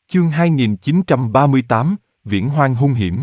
Chương 2938, Viễn Hoang hung hiểm.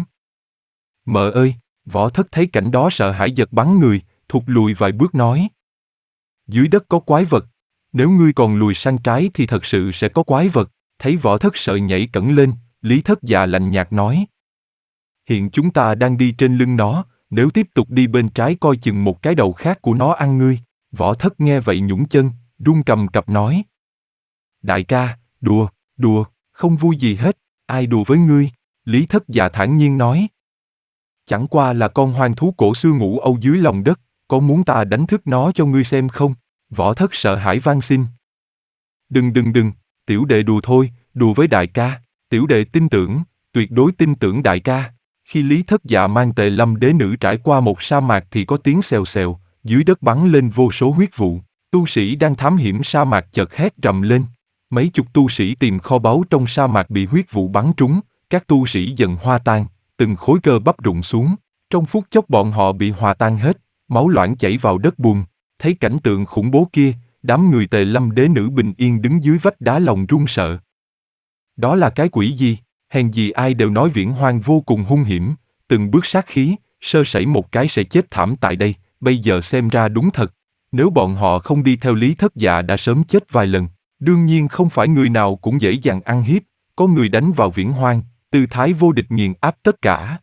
Mợ ơi, Võ Thất thấy cảnh đó sợ hãi giật bắn người, thụt lùi vài bước nói. Dưới đất có quái vật, nếu ngươi còn lùi sang trái thì thật sự sẽ có quái vật. Thấy Võ Thất sợ nhảy cẫng lên, Lý Thất Dạ lạnh nhạt nói. Hiện chúng ta đang đi trên lưng nó, nếu tiếp tục đi bên trái coi chừng một cái đầu khác của nó ăn ngươi. Võ Thất nghe vậy nhũng chân, run cầm cập nói. Đại ca, đùa, không vui gì hết, ai đùa với ngươi? Lý Thất Dạ thản nhiên nói. Chẳng qua là con hoang thú cổ xưa ngủ âu dưới lòng đất, có muốn ta đánh thức nó cho ngươi xem không? Võ Thất sợ hãi van xin. Đừng, tiểu đệ đùa thôi, đùa với đại ca, tiểu đệ tin tưởng, tuyệt đối tin tưởng đại ca. Khi Lý Thất Dạ mang Tề Lâm đế nữ trải qua một sa mạc thì có tiếng xèo xèo, dưới đất bắn lên vô số huyết vụ, tu sĩ đang thám hiểm sa mạc chợt hét rầm lên. Mấy chục tu sĩ tìm kho báu trong sa mạc bị huyết vụ bắn trúng, các tu sĩ dần hoa tan, từng khối cơ bắp rụng xuống, trong phút chốc bọn họ bị hòa tan hết, máu loãng chảy vào đất bùn. Thấy cảnh tượng khủng bố kia, đám người Tề Lâm đế nữ bình yên đứng dưới vách đá lòng run sợ. Đó là cái quỷ gì? Hèn gì ai đều nói Viễn Hoang vô cùng hung hiểm, từng bước sát khí, sơ sẩy một cái sẽ chết thảm tại đây, bây giờ xem ra đúng thật. Nếu bọn họ không đi theo Lý Thất Dạ đã sớm chết vài lần. Đương nhiên không phải người nào cũng dễ dàng ăn hiếp, có người đánh vào Viễn Hoang, tư thái vô địch nghiền áp tất cả.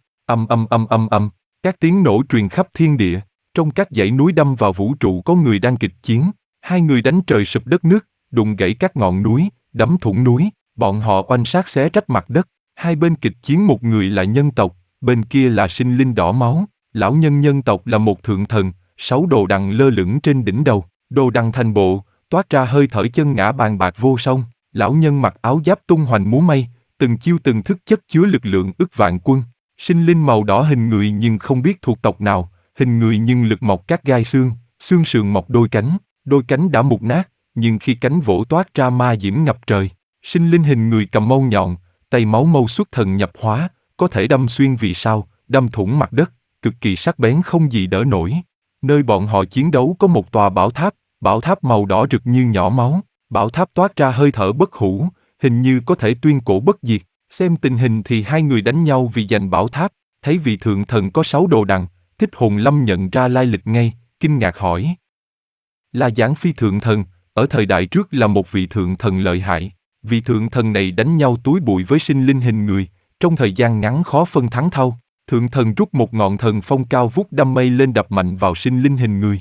Âm, các tiếng nổ truyền khắp thiên địa, trong các dãy núi đâm vào vũ trụ có người đang kịch chiến, hai người đánh trời sụp đất nước, đụng gãy các ngọn núi, đấm thủng núi, bọn họ oanh sát xé rách mặt đất, hai bên kịch chiến một người là nhân tộc, bên kia là sinh linh đỏ máu, lão nhân nhân tộc là một thượng thần, 6 đồ đằng lơ lửng trên đỉnh đầu, đồ đằng thành bộ, toát ra hơi thở chân ngã bàn bạc vô song, lão nhân mặc áo giáp tung hoành múa may, từng chiêu từng thức chất chứa lực lượng ức vạn quân, sinh linh màu đỏ hình người nhưng không biết thuộc tộc nào, hình người nhưng lực mọc các gai xương, xương sườn mọc đôi cánh đã mục nát, nhưng khi cánh vỗ toát ra ma diễm ngập trời, sinh linh hình người cầm mâu nhọn, tay máu mâu xuất thần nhập hóa, có thể đâm xuyên vì sao, đâm thủng mặt đất, cực kỳ sắc bén không gì đỡ nổi. Nơi bọn họ chiến đấu có một tòa bảo tháp màu đỏ rực như nhỏ máu, bảo tháp toát ra hơi thở bất hủ, hình như có thể tuyên cổ bất diệt. Xem tình hình thì hai người đánh nhau vì giành bảo tháp, thấy vị thượng thần có 6 đồ đằng, Thích Hồn Lâm nhận ra lai lịch ngay, kinh ngạc hỏi. Là Giảng Phi thượng thần, ở thời đại trước là một vị thượng thần lợi hại, vị thượng thần này đánh nhau túi bụi với sinh linh hình người, trong thời gian ngắn khó phân thắng thua. Thượng thần rút một ngọn thần phong cao vút đâm mây lên đập mạnh vào sinh linh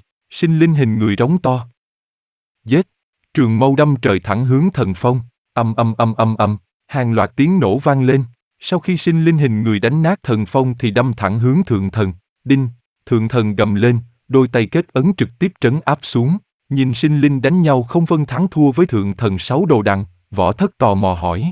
hình người rống to. Giết! Trường mâu đâm trời thẳng hướng thần phong, hàng loạt tiếng nổ vang lên. Sau khi sinh linh hình người đánh nát thần phong thì đâm thẳng hướng thượng thần. Đinh! Thượng thần gầm lên, đôi tay kết ấn trực tiếp trấn áp xuống. Nhìn sinh linh đánh nhau không phân thắng thua với thượng thần 6 đồ đằng, Võ Thất tò mò hỏi.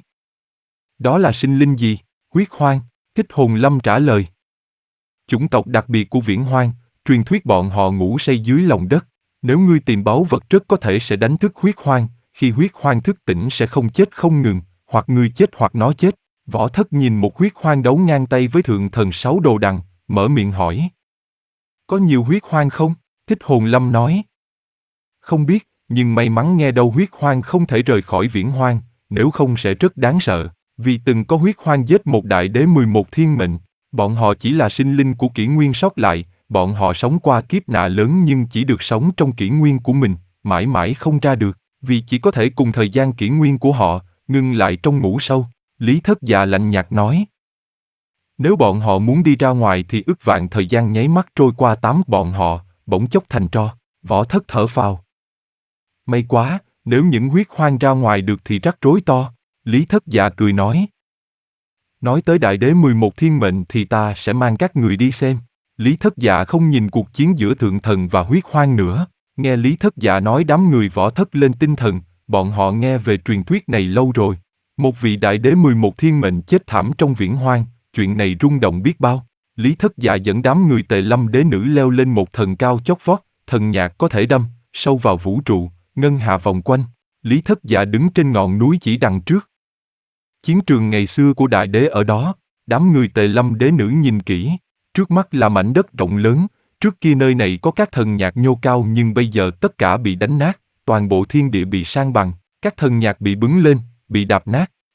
Đó là sinh linh gì? Huyết Hoang, Thích Hồn Lâm trả lời. Chủng tộc đặc biệt của Viễn Hoang, truyền thuyết bọn họ ngủ say dưới lòng đất. Nếu ngươi tìm báu vật rất có thể sẽ đánh thức Huyết Hoang, khi Huyết Hoang thức tỉnh sẽ không chết không ngừng, hoặc ngươi chết hoặc nó chết. Võ Thất nhìn một Huyết Hoang đấu ngang tay với thượng thần 6 đồ đằng, mở miệng hỏi. Có nhiều Huyết Hoang không? Thích Hồn Lâm nói. Không biết, nhưng may mắn nghe đâu Huyết Hoang không thể rời khỏi Viễn Hoang, nếu không sẽ rất đáng sợ, vì từng có Huyết Hoang giết một đại đế 11 thiên mệnh. Bọn họ chỉ là sinh linh của kỷ nguyên sót lại, bọn họ sống qua kiếp nạn lớn nhưng chỉ được sống trong kỷ nguyên của mình, mãi mãi không ra được, vì chỉ có thể cùng thời gian kỷ nguyên của họ, ngưng lại trong ngủ sâu. Lý Thất Dạ lạnh nhạt nói. Nếu bọn họ muốn đi ra ngoài thì ức vạn thời gian nháy mắt trôi qua bọn họ, bỗng chốc thành tro. Võ Thất thở phào. May quá, nếu những Huyết Hoang ra ngoài được thì rắc rối to. Lý Thất Dạ cười nói. Nói tới đại đế 11 thiên mệnh thì ta sẽ mang các người đi xem. Lý Thất Dạ không nhìn cuộc chiến giữa thượng thần và Huyết Hoang nữa. Nghe Lý Thất Dạ nói đám người Võ Thất lên tinh thần, bọn họ nghe về truyền thuyết này lâu rồi. Một vị đại đế 11 thiên mệnh chết thảm trong Viễn Hoang, chuyện này rung động biết bao. Lý Thất Dạ dẫn đám người Tề Lâm đế nữ leo lên một thần cao chót vót, thần nhạc có thể đâm sâu vào vũ trụ, ngân hà vòng quanh. Lý Thất Dạ đứng trên ngọn núi chỉ đằng trước. Chiến trường ngày xưa của đại đế ở đó, đám người Tề Lâm đế nữ nhìn kỹ, trước mắt là mảnh đất rộng lớn, trước kia nơi này có các thần nhạc nhô cao nhưng bây giờ tất cả bị đánh nát, toàn bộ thiên địa bị san bằng, các thần nhạc bị bứng lên, bị đạp nát,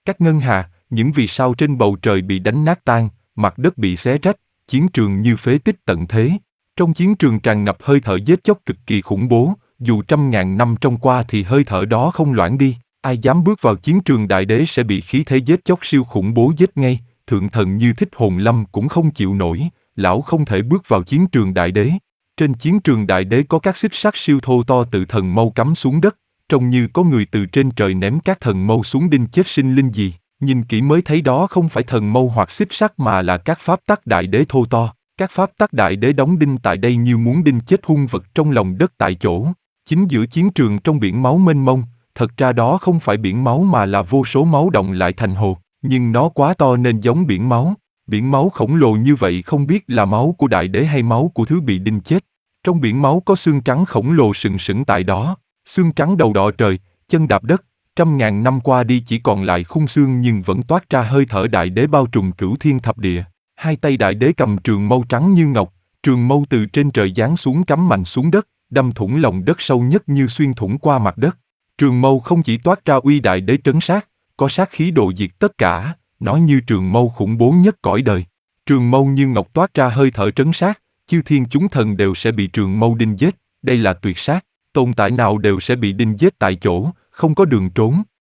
Các ngân hà, những vì sao trên bầu trời bị đánh nát tan, mặt đất bị xé rách, chiến trường như phế tích tận thế. Trong chiến trường tràn ngập hơi thở giết chóc cực kỳ khủng bố, dù trăm ngàn năm trôi qua thì hơi thở đó không loãng đi. Ai dám bước vào chiến trường đại đế sẽ bị khí thế giết chóc siêu khủng bố giết ngay, thượng thần như Thích Hồn Lâm cũng không chịu nổi, lão không thể bước vào chiến trường đại đế. Trên chiến trường đại đế có các xích sắt siêu thô to từ thần mâu cắm xuống đất, trông như có người từ trên trời ném các thần mâu xuống đinh chết sinh linh gì. Nhìn kỹ mới thấy đó không phải thần mâu hoặc xích sắt mà là các pháp tắc đại đế thô to. Các pháp tắc đại đế đóng đinh tại đây như muốn đinh chết hung vật trong lòng đất tại chỗ. Chính giữa chiến trường trong biển máu mênh mông, thật ra đó không phải biển máu mà là vô số máu động lại thành hồ, nhưng nó quá to nên giống biển máu. Biển máu khổng lồ như vậy không biết là máu của đại đế hay máu của thứ bị đinh chết. Trong biển máu có xương trắng khổng lồ sừng sững tại đó, xương trắng đầu đọ trời, chân đạp đất. Trăm ngàn năm qua đi chỉ còn lại khung xương nhưng vẫn toát ra hơi thở đại đế bao trùm cửu thiên thập địa. Hai tay đại đế cầm trường mâu trắng như ngọc, trường mâu từ trên trời giáng xuống cắm mạnh xuống đất, đâm thủng lòng đất sâu nhất như xuyên thủng qua mặt đất. Trường mâu không chỉ toát ra uy đại đế trấn sát, có sát khí độ diệt tất cả, nó như trường mâu khủng bố nhất cõi đời. Trường mâu như ngọc toát ra hơi thở trấn sát, chư thiên chúng thần đều sẽ bị trường mâu đinh giết, đây là tuyệt sát, tồn tại nào đều sẽ bị đinh giết tại chỗ, không có đường trốn.